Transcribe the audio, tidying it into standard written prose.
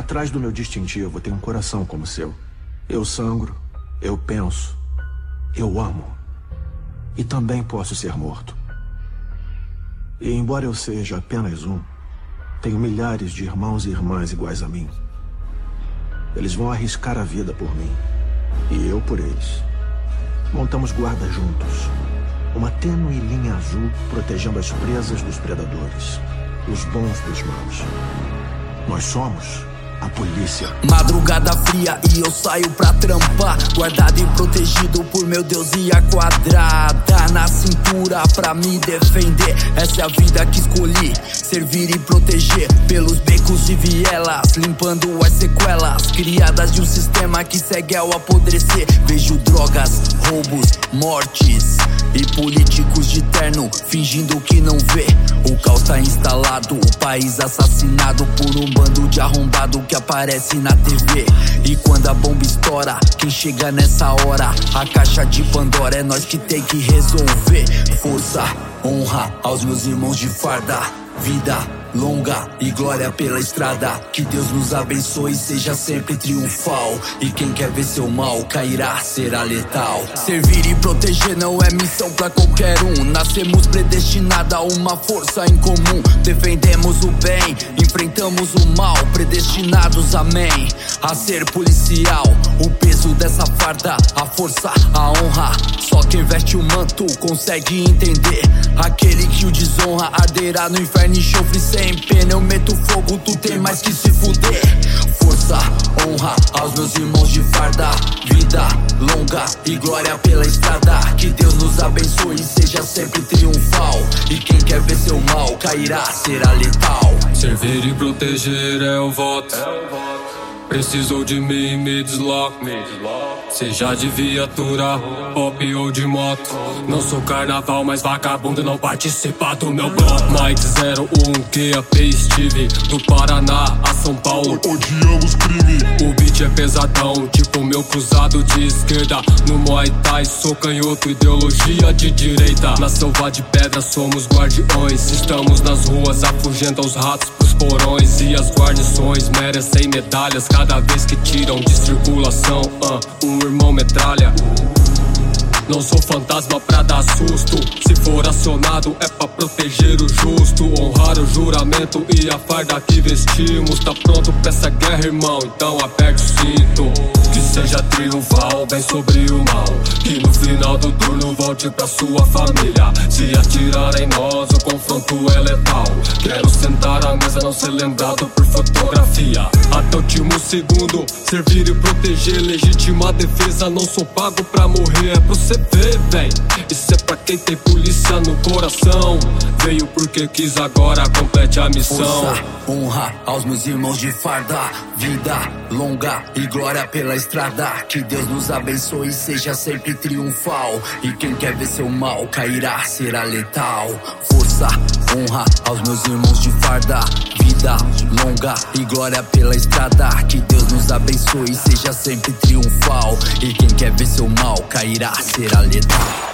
Atrás do meu distintivo tem um coração como o seu. Eu sangro, eu penso, eu amo. E também posso ser morto. E embora eu seja apenas um, tenho milhares de irmãos e irmãs iguais a mim. Eles vão arriscar a vida por mim. E eu por eles. Montamos guarda juntos. Uma tênue linha azul protegendo as presas dos predadores. Os bons dos maus. Nós somos a polícia. Madrugada fria e eu saio pra trampar, guardado e protegido por meu Deus e a quadrada na cintura pra me defender. Essa é a vida que escolhi, servir e proteger pelos becos e vielas, limpando as sequelas criadas de um sistema que segue ao apodrecer. Vejo drogas, roubos, mortes e políticos de terno fingindo que não vê. O caos tá instalado, o país assassinado por um bando de arrombado que aparece na TV. E quando a bomba estoura, quem chega nessa hora? A caixa de Pandora é nós que tem que resolver. Força, honra aos meus irmãos de farda. Vida longa e glória pela estrada. Que Deus nos abençoe e seja sempre triunfal. E quem quer ver seu mal cairá, será letal. Servir e proteger não é missão pra qualquer um. Nascemos predestinados a uma força em comum. Defendemos o bem, enfrentamos o mal. Predestinados, amém, a ser policial. O peso dessa farda, a força, a honra. Só quem veste o manto consegue entender. Aquele que o desonra arderá no inferno e enxofre sem pena. Eu meto fogo, tu tem mais que se fuder. Força, honra aos meus irmãos de farda. Vida longa e glória pela estrada. Que Deus nos abençoe e seja sempre triunfal. E quem quer ver seu mal cairá, será letal. Servir e proteger é o voto. Precisou de mim, me desloco. Seja de viatura, pop ou de moto. Não sou carnaval, mas vagabundo não participa do meu bloco. Mike 01, QAP Steve, do Paraná a São Paulo. Odiamos crime. O beat é pesadão, tipo meu cruzado de esquerda. No Muay Thai sou canhoto, ideologia de direita. Na selva de pedra somos guardiões. Estamos nas ruas, afugenta os ratos pros porões. E as guarnições merecem medalhas cada vez que tiram de circulação. Um irmão metralha. Não sou fantasma pra dar susto. Se for acionado é pra proteger o justo. Honrar o juramento e a farda que vestimos. Tá pronto pra essa guerra, irmão, então aperte o cinto. Que seja triunfal, bem sobre o mal. Que no final do turno volte pra sua família. Se atirar em nós, o confronto é letal. Quero sentar à mesa, não ser lembrado por fotografia. Até o último segundo, servir e proteger. Legítima defesa, não sou pago pra morrer. É pro você ver, véi. Isso é pra quem tem polícia no coração. Veio porque quis, agora complete a missão. Força, honra aos meus irmãos de farda. Vida longa e glória pela estrada. Que Deus nos abençoe e seja sempre triunfal. E quem quer ver seu mal cairá, será letal. Força, honra aos meus irmãos de farda. Vida longa e glória pela estrada. Que Deus nos abençoe e seja sempre triunfal. E quem quer ver seu mal cairá, será letal.